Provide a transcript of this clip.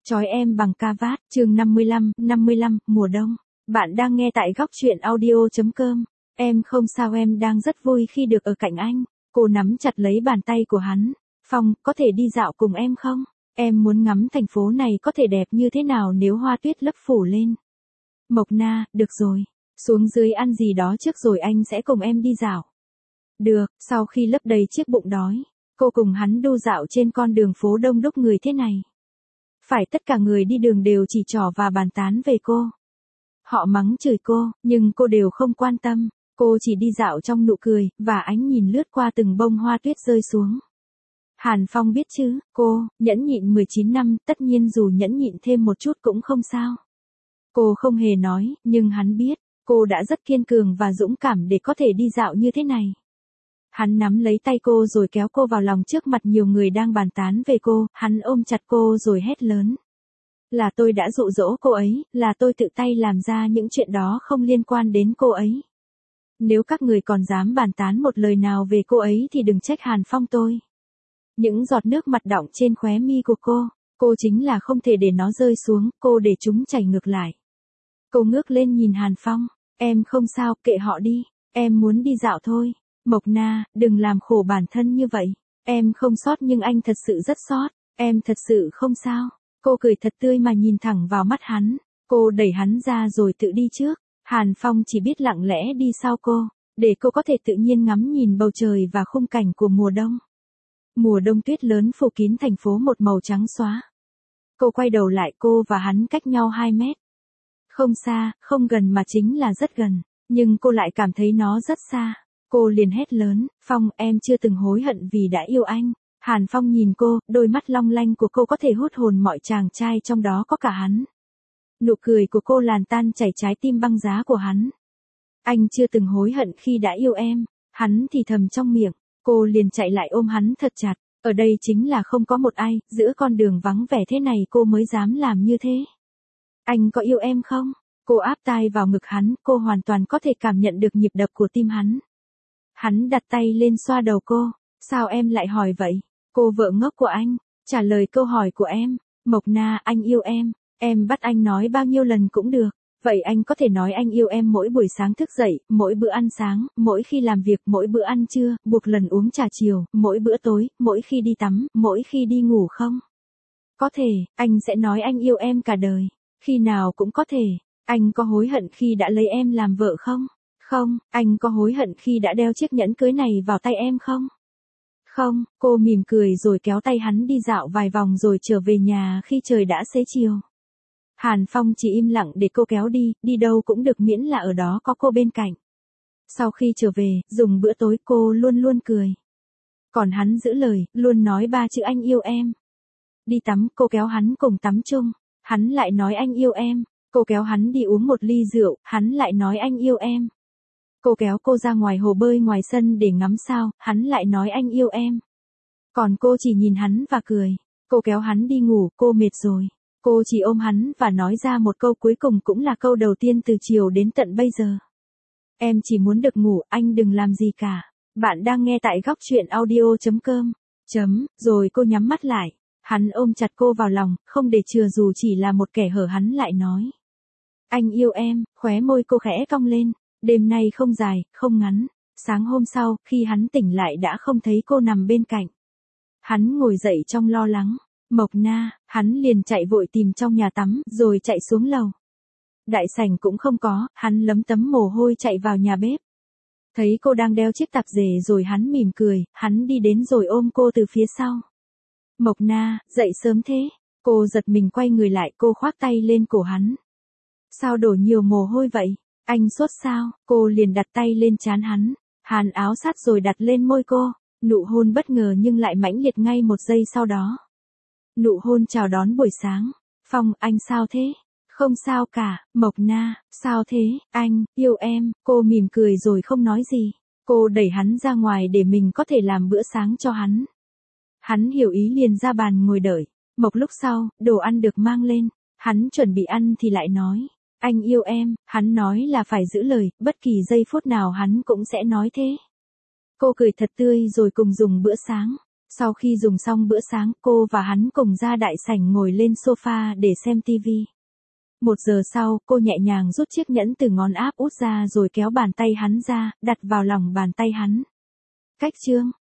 Trói em bằng ca vát, chương 55, mùa đông. Bạn đang nghe tại góc truyện audio.com. Em không sao, em đang rất vui khi được ở cạnh anh. Cô nắm chặt lấy bàn tay của hắn. Phong, có thể đi dạo cùng em không? Em muốn ngắm thành phố này có thể đẹp như thế nào nếu hoa tuyết lấp phủ lên. Mộc Na, được rồi. Xuống dưới ăn gì đó trước rồi anh sẽ cùng em đi dạo. Được, sau khi lấp đầy chiếc bụng đói, cô cùng hắn đu dạo trên con đường phố đông đúc người thế này. Phải tất cả người đi đường đều chỉ trỏ và bàn tán về cô. Họ mắng chửi cô, nhưng cô đều không quan tâm. Cô chỉ đi dạo trong nụ cười, và ánh nhìn lướt qua từng bông hoa tuyết rơi xuống. Hàn Phong biết chứ, cô, nhẫn nhịn 19 năm, tất nhiên dù nhẫn nhịn thêm một chút cũng không sao. Cô không hề nói, nhưng hắn biết, cô đã rất kiên cường và dũng cảm để có thể đi dạo như thế này. Hắn nắm lấy tay cô rồi kéo cô vào lòng trước mặt nhiều người đang bàn tán về cô, hắn ôm chặt cô rồi hét lớn. Là tôi đã dụ dỗ cô ấy, là tôi tự tay làm ra những chuyện đó không liên quan đến cô ấy. Nếu các người còn dám bàn tán một lời nào về cô ấy thì đừng trách Hàn Phong tôi. Những giọt nước mặt đọng trên khóe mi của cô chính là không thể để nó rơi xuống, cô để chúng chảy ngược lại. Cô ngước lên nhìn Hàn Phong, em không sao, kệ họ đi, em muốn đi dạo thôi. Mộc Na, đừng làm khổ bản thân như vậy. Em không sót nhưng anh thật sự rất sót. Em thật sự không sao. Cô cười thật tươi mà nhìn thẳng vào mắt hắn. Cô đẩy hắn ra rồi tự đi trước. Hàn Phong chỉ biết lặng lẽ đi sau cô, để cô có thể tự nhiên ngắm nhìn bầu trời và khung cảnh của mùa đông. Mùa đông tuyết lớn phủ kín thành phố một màu trắng xóa. Cô quay đầu lại, cô và hắn cách nhau 2 mét. Không xa, không gần mà chính là rất gần. Nhưng cô lại cảm thấy nó rất xa. Cô liền hét lớn, Phong, em chưa từng hối hận vì đã yêu anh. Hàn Phong nhìn cô, đôi mắt long lanh của cô có thể hút hồn mọi chàng trai, trong đó có cả hắn. Nụ cười của cô làm tan chảy trái tim băng giá của hắn. Anh chưa từng hối hận khi đã yêu em. Hắn thì thầm trong miệng, cô liền chạy lại ôm hắn thật chặt. Ở đây chính là không có một ai, giữa con đường vắng vẻ thế này cô mới dám làm như thế. Anh có yêu em không? Cô áp tai vào ngực hắn, cô hoàn toàn có thể cảm nhận được nhịp đập của tim hắn. Hắn đặt tay lên xoa đầu cô. Sao em lại hỏi vậy? Cô vợ ngốc của anh, trả lời câu hỏi của em. Mộc Na, anh yêu em. Em bắt anh nói bao nhiêu lần cũng được. Vậy anh có thể nói anh yêu em mỗi buổi sáng thức dậy, mỗi bữa ăn sáng, mỗi khi làm việc, mỗi bữa ăn trưa, buộc lần uống trà chiều, mỗi bữa tối, mỗi khi đi tắm, mỗi khi đi ngủ không? Có thể, anh sẽ nói anh yêu em cả đời. Khi nào cũng có thể. Anh có hối hận khi đã lấy em làm vợ không? Không, anh có hối hận khi đã đeo chiếc nhẫn cưới này vào tay em không? Không, cô mỉm cười rồi kéo tay hắn đi dạo vài vòng rồi trở về nhà khi trời đã xế chiều. Hàn Phong chỉ im lặng để cô kéo đi đâu cũng được miễn là ở đó có cô bên cạnh. Sau khi trở về, dùng bữa tối cô luôn luôn cười. Còn hắn giữ lời, luôn nói 3 chữ anh yêu em. Đi tắm, cô kéo hắn cùng tắm chung. Hắn lại nói anh yêu em. Cô kéo hắn đi uống một ly rượu, hắn lại nói anh yêu em. Cô kéo cô ra ngoài hồ bơi ngoài sân để ngắm sao, hắn lại nói anh yêu em. Còn cô chỉ nhìn hắn và cười. Cô kéo hắn đi ngủ, cô mệt rồi. Cô chỉ ôm hắn và nói ra một câu cuối cùng cũng là câu đầu tiên từ chiều đến tận bây giờ. Em chỉ muốn được ngủ, anh đừng làm gì cả. Bạn đang nghe tại góc truyện audio.com. Rồi cô nhắm mắt lại. Hắn ôm chặt cô vào lòng, không để chừa dù chỉ là một kẻ hở, hắn lại nói. Anh yêu em, khóe môi cô khẽ cong lên. Đêm nay không dài, không ngắn. Sáng hôm sau, khi hắn tỉnh lại đã không thấy cô nằm bên cạnh. Hắn ngồi dậy trong lo lắng. Mộc Na, hắn liền chạy vội tìm trong nhà tắm, rồi chạy xuống lầu. Đại sảnh cũng không có, hắn lấm tấm mồ hôi chạy vào nhà bếp. Thấy cô đang đeo chiếc tạp dề rồi hắn mỉm cười, hắn đi đến rồi ôm cô từ phía sau. Mộc Na, dậy sớm thế. Cô giật mình quay người lại, cô khoác tay lên cổ hắn. Sao đổ nhiều mồ hôi vậy? Anh sốt sao? Cô liền đặt tay lên trán hắn. Hàn áo sát rồi đặt lên môi cô. Nụ hôn bất ngờ nhưng lại mãnh liệt ngay một giây sau đó. Nụ hôn chào đón buổi sáng. Phong, anh sao thế? Không sao cả. Mộc Na, sao thế? Anh, yêu em. Cô mỉm cười rồi không nói gì. Cô đẩy hắn ra ngoài để mình có thể làm bữa sáng cho hắn. Hắn hiểu ý liền ra bàn ngồi đợi. Một lúc sau, đồ ăn được mang lên. Hắn chuẩn bị ăn thì lại nói. Anh yêu em, hắn nói là phải giữ lời, bất kỳ giây phút nào hắn cũng sẽ nói thế. Cô cười thật tươi rồi cùng dùng bữa sáng. Sau khi dùng xong bữa sáng, cô và hắn cùng ra đại sảnh ngồi lên sofa để xem TV. 1 giờ sau, cô nhẹ nhàng rút chiếc nhẫn từ ngón áp út ra rồi kéo bàn tay hắn ra, đặt vào lòng bàn tay hắn. Cách chương